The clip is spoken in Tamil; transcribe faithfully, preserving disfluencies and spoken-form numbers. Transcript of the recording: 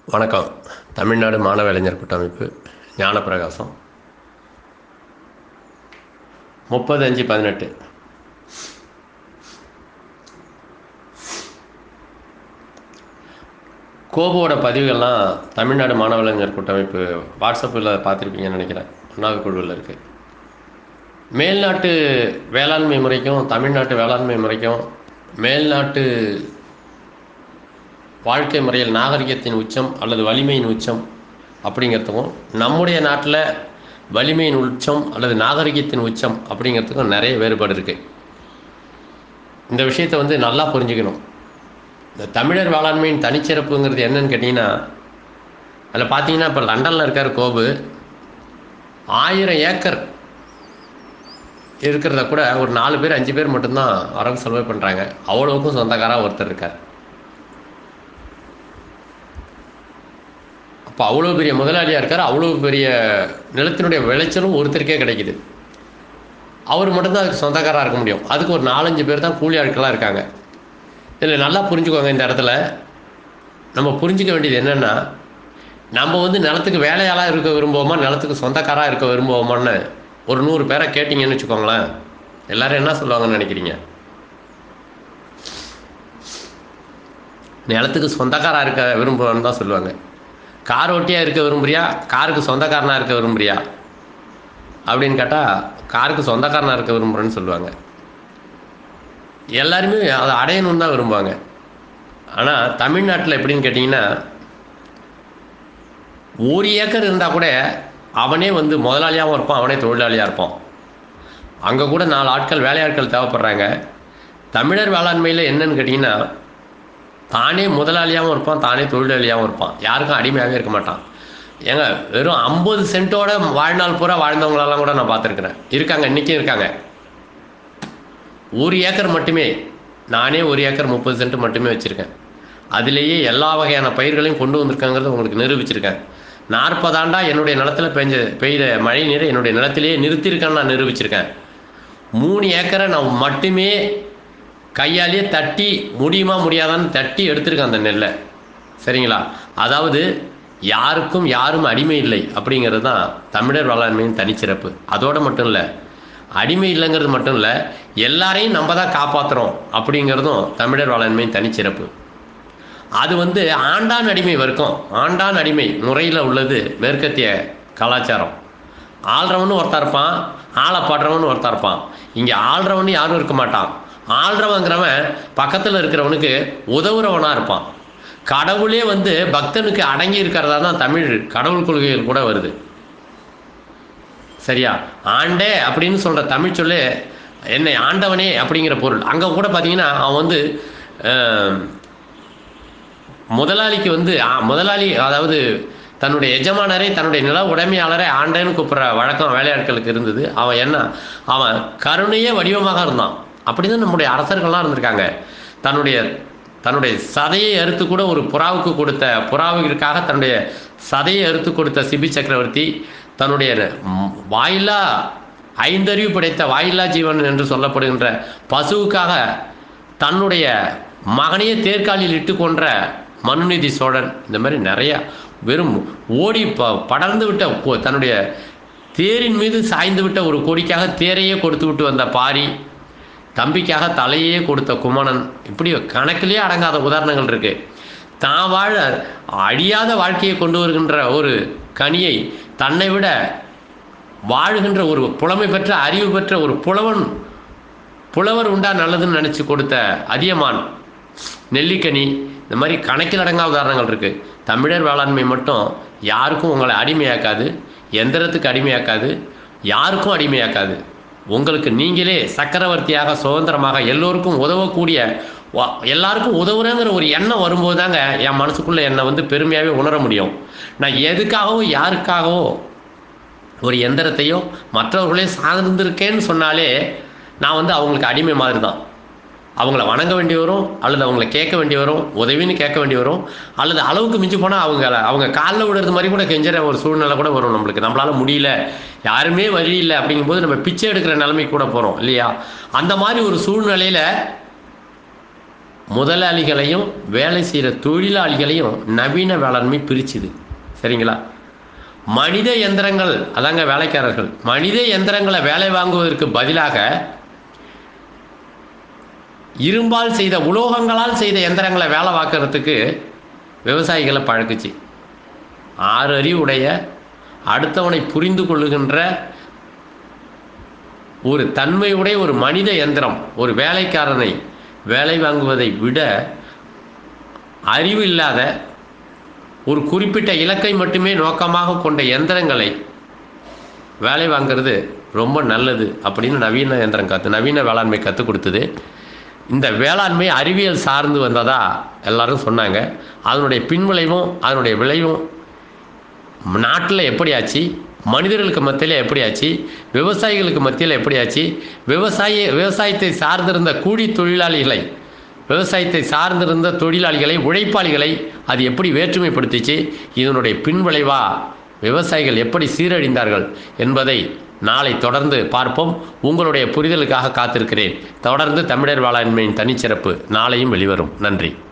வணக்கம். தமிழ்நாடு மாணவ இளைஞர் கூட்டமைப்பு ஞானப்பிரகாசம். முப்பது அஞ்சு பதினெட்டு கோபுவோட பதிவுகள்லாம் தமிழ்நாடு மாணவ இளைஞர் கூட்டமைப்பு வாட்ஸ்அப்பில் பார்த்துருப்பீங்கன்னு நினைக்கிறேன். ஒன்றாவது குழுவில் இருக்குது. மேல்நாட்டு வேளாண்மை முறைக்கும் தமிழ்நாட்டு வேளாண்மை முறைக்கும் மேல்நாட்டு வாழ்க்கை முறையில் நாகரிகத்தின் உச்சம் அல்லது வலிமையின் உச்சம் அப்படிங்கிறதுக்கும் நம்முடைய நாட்டில் வலிமையின் உச்சம் அல்லது நாகரிகத்தின் உச்சம் அப்படிங்கிறதுக்கும் நிறைய வேறுபாடு இருக்குது. இந்த விஷயத்தை வந்து நல்லா புரிஞ்சுக்கணும். இந்த தமிழர் வேளாண்மையின் தனிச்சிறப்புங்கிறது என்னன்னு கேட்டிங்கன்னா, அதில் பார்த்தீங்கன்னா இப்போ லண்டனில் இருக்கார் கோபு, ஆயிரம் ஏக்கர் இருக்கிறத கூட ஒரு நாலு பேர் அஞ்சு பேர் மட்டும்தான் வரவு செலவு பண்ணுறாங்க. அவ்வளோவுக்கும் சொந்தக்காராக ஒருத்தர் இருக்கார். அப்போ அவ்வளோ பெரிய முதலாளியாக இருக்கார். அவ்வளோ பெரிய நிலத்தினுடைய விளைச்சலும் ஒருத்தருக்கே கிடைக்குது. அவர் மட்டும்தான் அதுக்கு சொந்தக்காராக இருக்க முடியும். அதுக்கு ஒரு நாலஞ்சு பேர் தான் கூலி ஆட்களாக இருக்காங்க. இதில் நல்லா புரிஞ்சுக்கோங்க. இந்த இடத்துல நம்ம புரிஞ்சிக்க வேண்டியது என்னென்னா, நம்ம வந்து நிலத்துக்கு வேலையாளாக இருக்க விரும்புவோமா, நிலத்துக்கு சொந்தக்காராக இருக்க விரும்புவோமான்னு ஒரு நூறு பேரை கேட்டிங்கன்னு வச்சுக்கோங்களேன். எல்லோரும் என்ன சொல்லுவாங்கன்னு நினைக்கிறீங்க? நிலத்துக்கு சொந்தக்காராக இருக்க விரும்புவோன்னு தான் சொல்லுவாங்க. கார் ஓட்டியாக இருக்க விரும்புறியா, காருக்கு சொந்தக்காரனாக இருக்க விரும்புறியா அப்படின்னு கேட்டால் காருக்கு சொந்தக்காரனாக இருக்க விரும்புகிறேன்னு சொல்லுவாங்க. எல்லாருமே அதை அடையணும்னு தான் விரும்புவாங்க. ஆனால் தமிழ்நாட்டில் எப்படின்னு கேட்டிங்கன்னா, ஒரு ஏக்கர் இருந்தால் கூட அவனே வந்து முதலாளியாகவும் இருப்பான், அவனே தொழிலாளியாக இருப்பான். அங்கே கூட நாலு ஆட்கள் வேலையாட்கள் தேவைப்படுறாங்க. தமிழர் வேளாண்மையில் என்னன்னு கேட்டிங்கன்னா, தானே முதலாளியாகவும் இருப்பான், தானே தொழிலாளியாகவும் இருப்பான். யாருக்கும் அடிமையாகவே இருக்க மாட்டான். ஏங்க, வெறும் ஐம்பது சென்ட்டோட வாழ்நாள் பூரா வாழ்ந்தவங்களெல்லாம் கூட நான் பார்த்துருக்குறேன். இருக்காங்க, இன்றைக்கும் இருக்காங்க. ஒரு ஏக்கர் மட்டுமே, நானே ஒரு ஏக்கர் முப்பது சென்ட் மட்டுமே வச்சுருக்கேன். அதிலேயே எல்லா வகையான பயிர்களையும் கொண்டு வந்திருக்காங்கிறத உங்களுக்கு நிரூபிச்சிருக்கேன். நாற்பது ஆண்டா என்னுடைய நிலத்தில் பெஞ்ச பெய்த மழை நீரை என்னுடைய நிலத்திலேயே நிறுத்தியிருக்கேன்னு நான் நிரூபிச்சிருக்கேன். மூணு ஏக்கரை நான் மட்டுமே கையாலேயே தட்டி முடியுமா முடியாதான்னு தட்டி எடுத்திருக்கேன் அந்த நெல்லை. சரிங்களா? அதாவது யாருக்கும் யாரும் அடிமை இல்லை அப்படிங்கிறது தான் தமிழர் வேளாண்மையின் தனிச்சிறப்பு. அதோடு மட்டும் இல்லை, அடிமை இல்லைங்கிறது மட்டும் இல்லை, எல்லாரையும் நம்ம தான் காப்பாற்றுறோம் அப்படிங்கிறதும் தமிழர் வேளாண்மையின் தனிச்சிறப்பு. அது வந்து ஆண்டான் அடிமை வரைக்கும், ஆண்டான் அடிமை முறையில் உள்ளது மேற்கத்திய கலாச்சாரம். ஆள்றவனு ஒருத்தர் இருப்பான், ஆளப்படுறவனு ஒருத்தர் இருப்பான். இங்கே ஆள்றவனு யாரும் இருக்க மாட்டான். ஆள்றவங்கிறவன் பக்கத்தில் இருக்கிறவனுக்கு உதவுறவனாக இருப்பான். கடவுளே வந்து பக்தனுக்கு அடங்கி இருக்கிறதா தான் தமிழ் கடவுள் கொள்கைகள் கூட வருது. சரியா? ஆண்டே அப்படின்னு சொல்கிற தமிழ் சொல்லு என்னை ஆண்டவனே அப்படிங்கிற பொருள். அங்கே கூட பார்த்தீங்கன்னா அவன் வந்து முதலாளிக்கு வந்து முதலாளி, அதாவது தன்னுடைய எஜமானரை தன்னுடைய நில உடைமையாளரை ஆண்டேன்னு கூப்பிட்ற வழக்கம் வேலையாட்களுக்கு இருந்தது. அவன் என்ன, அவன் கருணையே வடிவமாக இருந்தான். அப்படி தான் நம்முடைய அரசர்கள்லாம் இருந்திருக்காங்க. தன்னுடைய தன்னுடைய சதையை அறுத்து கூட ஒரு புறாவுக்கு கொடுத்த புறாவிற்காக தன்னுடைய சதையை அறுத்து கொடுத்த சிபி சக்கரவர்த்தி தன்னுடைய வாயில்லா ஐந்தறிவு படைத்த வாயில்லா ஜீவன் என்று சொல்லப்படுகின்ற பசுவுக்காக தன்னுடைய மகனையே தேர்காலில் இட்டு கொன்ற மனுநீதி சோழன். இந்த மாதிரி நிறையா வெறும் ஓடி ப படர்ந்து விட்ட தன்னுடைய தேரின் மீது சாய்ந்து விட்ட ஒரு கொடிக்காக தேரையே கொடுத்து விட்டு வந்த பாரி, தம்பிக்காக தலையே கொடுத்த குமணன், இப்படி கணக்கிலேயே அடங்காத உதாரணங்கள் இருக்குது. தான் வாழ அழியாத வாழ்க்கையை கொண்டு வருகின்ற ஒரு கனியை தன்னை விட வாழுகின்ற ஒரு புலமை பெற்ற அறிவு பெற்ற ஒரு புலவன் புலவர் உண்டா நல்லதுன்னு நினச்சி கொடுத்த அதியமான் நெல்லிக்கனி, இந்த மாதிரி கணக்கில் அடங்காத உதாரணங்கள் இருக்குது. தமிழர் வேளாண்மை மட்டும் யாருக்கும் உங்களை அடிமையாக்காது, எந்திரத்துக்கு அடிமையாக்காது, யாருக்கும் அடிமையாக்காது. உங்களுக்கு நீங்களே சக்கரவர்த்தியாக சுதந்திரமாக எல்லோருக்கும் உதவக்கூடிய, எல்லாருக்கும் உதவுறங்கிற ஒரு எண்ணம் வரும்போது தாங்க என் மனசுக்குள்ளே என்னை வந்து பெருமையாகவே உணர முடியும். நான் எதுக்காகவோ யாருக்காகவோ ஒரு எந்திரத்தையோ மற்றவர்களே சார்ந்திருக்கேன்னு சொன்னாலே நான் வந்து அவங்களுக்கு அடிமை மாதிரி தான். அவங்கள வணங்க வேண்டி வரும், அல்லது அவங்கள கேட்க வேண்டி வரும், உதவின்னு கேட்க வேண்டி வரும், அல்லது அளவுக்கு மிஞ்சி போனால் அவங்க அவங்க காலில் விடுறது மாதிரி கூட கெஞ்சுற ஒரு சூழ்நிலை கூட வரும். நம்மளுக்கு நம்மளால் முடியல, யாருமே வழி இல்லை அப்படிங்கும்போது நம்ம பிச்சை எடுக்கிற நிலைமைக்கு கூட போகிறோம் இல்லையா? அந்த மாதிரி ஒரு சூழ்நிலையில் முதலாளிகளையும் வேலை செய்கிற தொழிலாளிகளையும் நவீன வேளாண்மை பிரிச்சுது. சரிங்களா? மனித எந்திரங்கள், அதாங்க வேலைக்காரர்கள், மனித எந்திரங்களை வேலை வாங்குவதற்கு பதிலாக இரும்பால் செய்த, உலோகங்களால் செய்த எந்திரங்களை வேலை வாக்கிறதுக்கு விவசாயிகளை பழக்குச்சு. ஆறு அறிவுடைய, அடுத்தவனை புரிந்து கொள்ளுகின்ற ஒரு தன்மையுடைய ஒரு மனித எந்திரம் ஒரு வேலைக்காரனை வேலை வாங்குவதை விட அறிவு இல்லாத ஒரு குறிப்பிட்ட இலக்கை மட்டுமே நோக்கமாக கொண்ட எந்திரங்களை வேலை வாங்கிறது ரொம்ப நல்லது அப்படின்னு நவீன எந்திரம் கற்று நவீன வேளாண்மை கற்றுக் கொடுத்தது. இந்த வேளாண்மை அறிவியல் சார்ந்து வந்ததா எல்லாரும் சொன்னாங்க. அதனுடைய பின்விளைவும் அதனுடைய விளைவும் நாட்டில் எப்படி ஆச்சு, மனிதர்களுக்கு மத்தியில் எப்படி ஆச்சு, விவசாயிகளுக்கு மத்தியில் எப்படி ஆச்சு, விவசாய விவசாயத்தை சார்ந்திருந்த கூலி தொழிலாளிகளை, விவசாயத்தை சார்ந்திருந்த தொழிலாளிகளை, உழைப்பாளிகளை அது எப்படி வேற்றுமைப்படுத்திச்சு, இதனுடைய பின்விளைவா விவசாயிகள் எப்படி சீரழிந்தார்கள் என்பதை நாளை தொடர்ந்து பார்ப்போம். உங்களுடைய புரிதலுக்காக காத்திருக்கிறேன். தொடர்ந்து தமிழர் வேளாண்மையின் தனிச்சிறப்பு நாளையும் வெளிவரும். நன்றி.